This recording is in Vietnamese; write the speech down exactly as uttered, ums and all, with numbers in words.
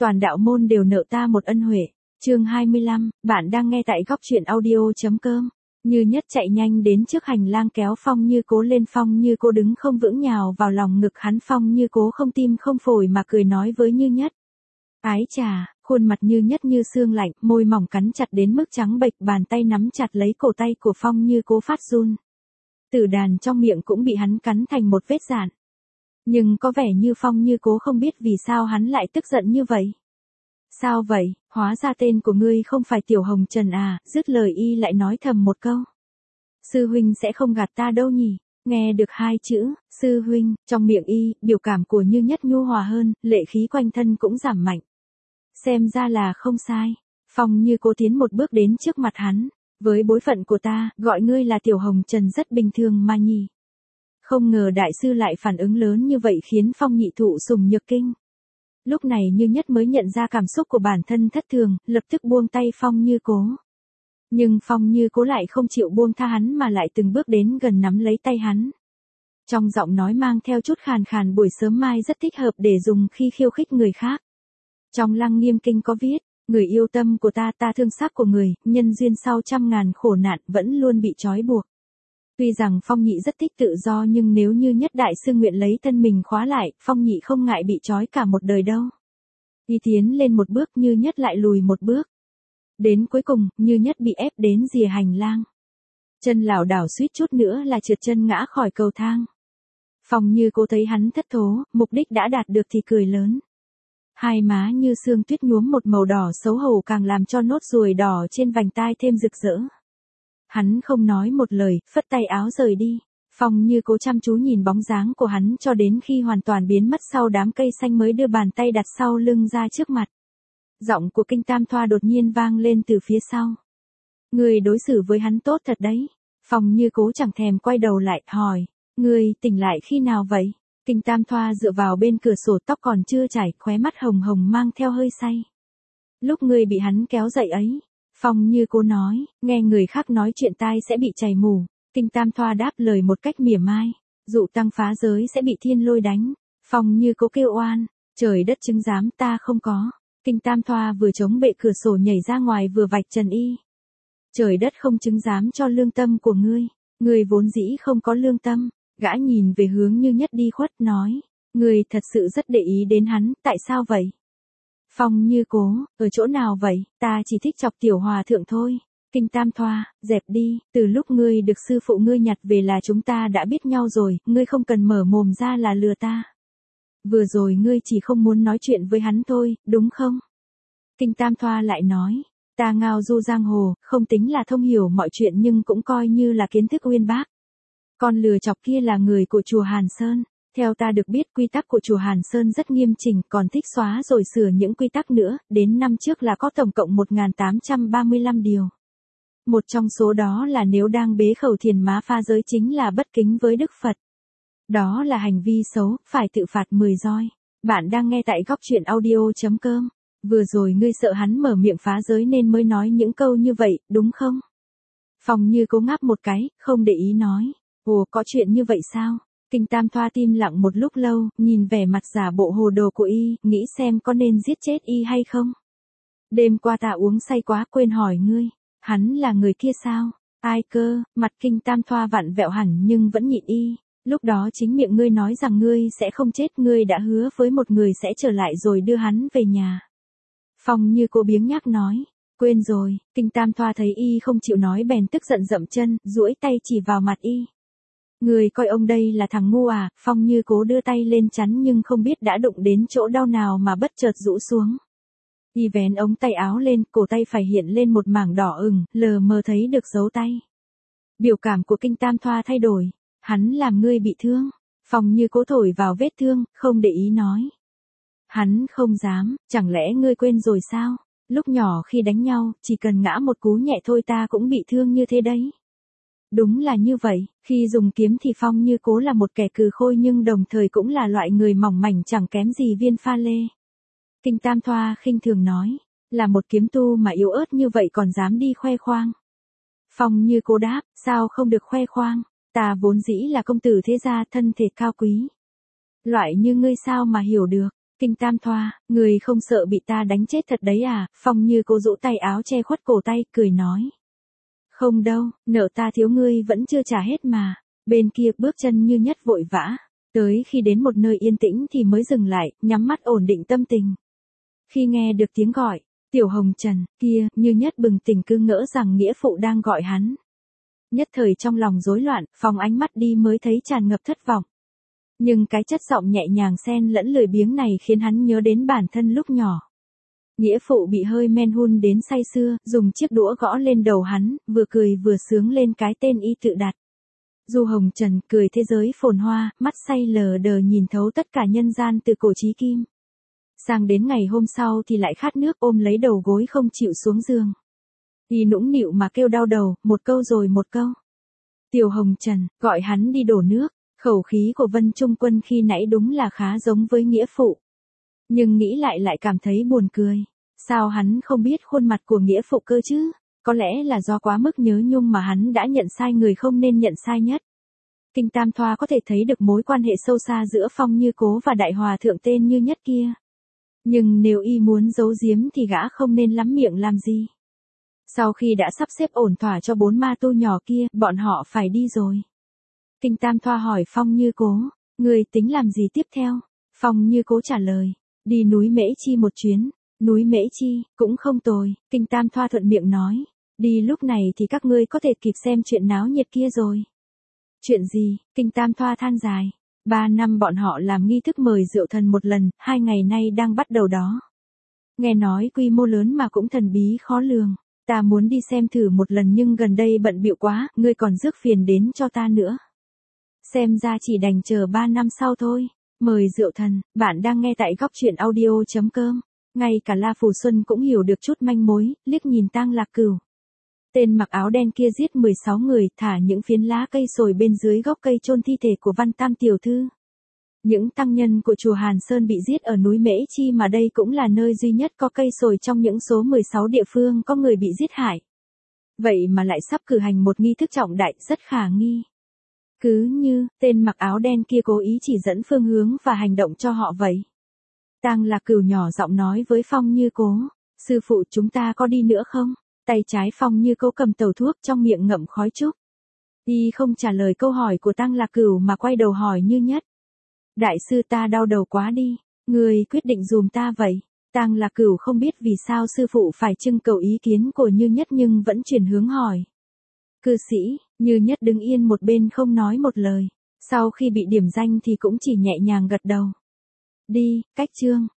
toàn đạo môn đều nợ ta một ân huệ. Chương hai mươi lăm, bạn đang nghe tại góc truyện audio.com. Như Nhất chạy nhanh đến trước hành lang kéo Phong Như Cố lên. Phong Như Cố đứng không vững nhào vào lòng ngực hắn. Phong Như Cố không tim không phổi mà cười nói với Như Nhất. Ái chà, khuôn mặt Như Nhất như xương lạnh, môi mỏng cắn chặt đến mức trắng bệch, bàn tay nắm chặt lấy cổ tay của Phong Như Cố phát run. Tử đàn trong miệng cũng bị hắn cắn thành một vết rạn. Nhưng có vẻ như Phong Như Cố không biết vì sao hắn lại tức giận như vậy. Sao vậy, hóa ra tên của ngươi không phải Tiểu Hồng Trần à, dứt lời y lại nói thầm một câu. Sư huynh sẽ không gạt ta đâu nhỉ, nghe được hai chữ, sư huynh, trong miệng y, biểu cảm của Như Nhất nhu hòa hơn, lệ khí quanh thân cũng giảm mạnh. Xem ra là không sai, Phong Như Cố tiến một bước đến trước mặt hắn, với bối phận của ta, gọi ngươi là Tiểu Hồng Trần rất bình thường mà nhỉ. Không ngờ đại sư lại phản ứng lớn như vậy khiến Phong nhị thụ sùng nhược kinh. Lúc này Như Nhất mới nhận ra cảm xúc của bản thân thất thường, lập tức buông tay Phong Như Cố. Nhưng Phong Như Cố lại không chịu buông tha hắn mà lại từng bước đến gần nắm lấy tay hắn. Trong giọng nói mang theo chút khàn khàn, buổi sớm mai rất thích hợp để dùng khi khiêu khích người khác. Trong Lăng Nghiêm Kinh có viết, người yêu tâm của ta, ta thương xác của người, nhân duyên sau trăm ngàn khổ nạn vẫn luôn bị trói buộc. Tuy rằng Phong nhị rất thích tự do nhưng nếu Như Nhất đại sư nguyện lấy thân mình khóa lại, Phong nhị không ngại bị trói cả một đời đâu. Y tiến lên một bước, Như Nhất lại lùi một bước. Đến cuối cùng, Như Nhất bị ép đến rìa hành lang. Chân lảo đảo suýt chút nữa là trượt chân ngã khỏi cầu thang. Phong Như Cố thấy hắn thất thố, mục đích đã đạt được thì cười lớn. Hai má như sương tuyết nhuốm một màu đỏ xấu hổ càng làm cho nốt ruồi đỏ trên vành tai thêm rực rỡ. Hắn không nói một lời, phất tay áo rời đi. Phong Như Cố chăm chú nhìn bóng dáng của hắn cho đến khi hoàn toàn biến mất sau đám cây xanh mới đưa bàn tay đặt sau lưng ra trước mặt. Giọng của Kinh Tam Thoa đột nhiên vang lên từ phía sau. Người đối xử với hắn tốt thật đấy. Phong Như Cố chẳng thèm quay đầu lại, hỏi. Người tỉnh lại khi nào vậy? Kinh Tam Thoa dựa vào bên cửa sổ, tóc còn chưa chảy, khóe mắt hồng hồng mang theo hơi say. Lúc người bị hắn kéo dậy ấy. Phong Như Cố nói, nghe người khác nói chuyện tai sẽ bị chảy mù. Kinh Tam Thoa đáp lời một cách mỉa mai. Dụ tăng phá giới sẽ bị thiên lôi đánh. Phong Như Cố kêu oan, trời đất chứng giám ta không có. Kinh Tam Thoa vừa chống bệ cửa sổ nhảy ra ngoài vừa vạch trần y. Trời đất không chứng giám cho lương tâm của ngươi. Ngươi vốn dĩ không có lương tâm. Gã nhìn về hướng Như Nhất đi khuất nói. Ngươi thật sự rất để ý đến hắn, tại sao vậy? Phong Như Cố, ở chỗ nào vậy? Ta chỉ thích chọc tiểu hòa thượng thôi. Kinh Tam Thoa, dẹp đi, từ lúc ngươi được sư phụ ngươi nhặt về là chúng ta đã biết nhau rồi, ngươi không cần mở mồm ra là lừa ta. Vừa rồi ngươi chỉ không muốn nói chuyện với hắn thôi, đúng không? Kinh Tam Thoa lại nói, ta ngao du giang hồ, không tính là thông hiểu mọi chuyện nhưng cũng coi như là kiến thức uyên bác. Con lừa chọc kia là người của chùa Hàn Sơn. Theo ta được biết quy tắc của chùa Hàn Sơn rất nghiêm chỉnh, còn thích xóa rồi sửa những quy tắc nữa, đến năm trước là có tổng cộng một nghìn tám trăm ba mươi lăm điều. Một trong số đó là nếu đang bế khẩu thiền má pha giới chính là bất kính với Đức Phật. Đó là hành vi xấu, phải tự phạt mười roi. Bạn đang nghe tại góc truyện audio.com. Vừa rồi ngươi sợ hắn mở miệng phá giới nên mới nói những câu như vậy, đúng không? Phong Như Cố ngáp một cái, không để ý nói. Ồ, có chuyện như vậy sao? Kinh Tam Thoa tim lặng một lúc lâu, nhìn vẻ mặt giả bộ hồ đồ của y, nghĩ xem có nên giết chết y hay không. Đêm qua ta uống say quá quên hỏi ngươi, hắn là người kia sao? Ai cơ? Mặt Kinh Tam Thoa vặn vẹo hẳn nhưng vẫn nhịn y. Lúc đó chính miệng ngươi nói rằng ngươi sẽ không chết, ngươi đã hứa với một người sẽ trở lại rồi đưa hắn về nhà. Phong Như Cố biếng nhác nói, quên rồi. Kinh Tam Thoa thấy y không chịu nói bèn tức giận dậm chân, duỗi tay chỉ vào mặt y. Người coi ông đây là thằng ngu à? Phong Như Cố đưa tay lên chắn nhưng không biết đã đụng đến chỗ đau nào mà bất chợt rũ xuống. Y vén ống tay áo lên, cổ tay phải hiện lên một mảng đỏ ửng, lờ mờ thấy được dấu tay. Biểu cảm của Kinh Tam Thoa thay đổi. Hắn làm ngươi bị thương. Phong Như Cố thổi vào vết thương, không để ý nói. Hắn không dám, chẳng lẽ ngươi quên rồi sao? Lúc nhỏ khi đánh nhau, chỉ cần ngã một cú nhẹ thôi ta cũng bị thương như thế đấy. Đúng là như vậy, khi dùng kiếm thì Phong Như Cố là một kẻ cừ khôi nhưng đồng thời cũng là loại người mỏng mảnh chẳng kém gì viên pha lê. Kinh Tam Thoa khinh thường nói, là một kiếm tu mà yếu ớt như vậy còn dám đi khoe khoang. Phong Như Cố đáp, sao không được khoe khoang, ta vốn dĩ là công tử thế gia thân thể cao quý. Loại như ngươi sao mà hiểu được. Kinh Tam Thoa, người không sợ bị ta đánh chết thật đấy à? Phong Như Cố rũ tay áo che khuất cổ tay, cười nói. Không đâu, nợ ta thiếu ngươi vẫn chưa trả hết mà. Bên kia bước chân Như Nhất vội vã. Tới khi đến một nơi yên tĩnh thì mới dừng lại, nhắm mắt ổn định tâm tình. Khi nghe được tiếng gọi, Tiểu Hồng Trần, kia, Như Nhất bừng tỉnh cứ ngỡ rằng nghĩa phụ đang gọi hắn. Nhất thời trong lòng rối loạn, phóng ánh mắt đi mới thấy tràn ngập thất vọng. Nhưng cái chất giọng nhẹ nhàng xen lẫn lười biếng này khiến hắn nhớ đến bản thân lúc nhỏ. Nghĩa phụ bị hơi men hun đến say sưa, dùng chiếc đũa gõ lên đầu hắn, vừa cười vừa sướng lên cái tên y tự đặt. Du Hồng Trần cười thế giới phồn hoa, mắt say lờ đờ nhìn thấu tất cả nhân gian từ cổ chí kim. Sang đến ngày hôm sau thì lại khát nước ôm lấy đầu gối không chịu xuống giường. Y nũng nịu mà kêu đau đầu, một câu rồi một câu. Tiểu Hồng Trần, gọi hắn đi đổ nước, khẩu khí của Vân Trung Quân khi nãy đúng là khá giống với nghĩa phụ. Nhưng nghĩ lại lại cảm thấy buồn cười. Sao hắn không biết khuôn mặt của nghĩa phụ cơ chứ? Có lẽ là do quá mức nhớ nhung mà hắn đã nhận sai người không nên nhận sai nhất. Kinh Tam Thoa có thể thấy được mối quan hệ sâu xa giữa Phong Như Cố và đại hòa thượng tên Như Nhất kia. Nhưng nếu y muốn giấu giếm thì gã không nên lắm miệng làm gì. Sau khi đã sắp xếp ổn thỏa cho bốn ma tu nhỏ kia, bọn họ phải đi rồi. Kinh Tam Thoa hỏi Phong Như Cố, người tính làm gì tiếp theo? Phong Như Cố trả lời, đi núi Mễ Chi một chuyến. Núi Mễ Chi, cũng không tồi, Kinh Tam Thoa thuận miệng nói. Đi lúc này thì các ngươi có thể kịp xem chuyện náo nhiệt kia rồi. Chuyện gì? Kinh Tam Thoa than dài. Ba năm bọn họ làm nghi thức mời rượu thần một lần, hai ngày nay đang bắt đầu đó. Nghe nói quy mô lớn mà cũng thần bí khó lường. Ta muốn đi xem thử một lần nhưng gần đây bận bịu quá, ngươi còn rước phiền đến cho ta nữa. Xem ra chỉ đành chờ ba năm sau thôi. Mời rượu thần, bạn đang nghe tại góc truyện audio chấm com. Ngay cả La Phù Xuân cũng hiểu được chút manh mối, liếc nhìn Tang Lạc Cửu. Tên mặc áo đen kia giết mười sáu người, thả những phiến lá cây sồi bên dưới gốc cây chôn thi thể của Văn Tam tiểu thư. Những tăng nhân của chùa Hàn Sơn bị giết ở núi Mễ Chi mà đây cũng là nơi duy nhất có cây sồi trong những số mười sáu địa phương có người bị giết hại. Vậy mà lại sắp cử hành một nghi thức trọng đại rất khả nghi. Cứ như, tên mặc áo đen kia cố ý chỉ dẫn phương hướng và hành động cho họ vậy. Tang Lạc Cửu nhỏ giọng nói với Phong Như Cố, sư phụ chúng ta có đi nữa không? Tay trái Phong Như Cố cầm tàu thuốc trong miệng ngậm khói trúc. Y không trả lời câu hỏi của Tang Lạc Cửu mà quay đầu hỏi Như Nhất. Đại sư ta đau đầu quá đi, người quyết định dùm ta vậy. Tang Lạc Cửu không biết vì sao sư phụ phải trưng cầu ý kiến của Như Nhất nhưng vẫn chuyển hướng hỏi. Cư sĩ, Như Nhất đứng yên một bên không nói một lời, sau khi bị điểm danh thì cũng chỉ nhẹ nhàng gật đầu. Đi, cách chương.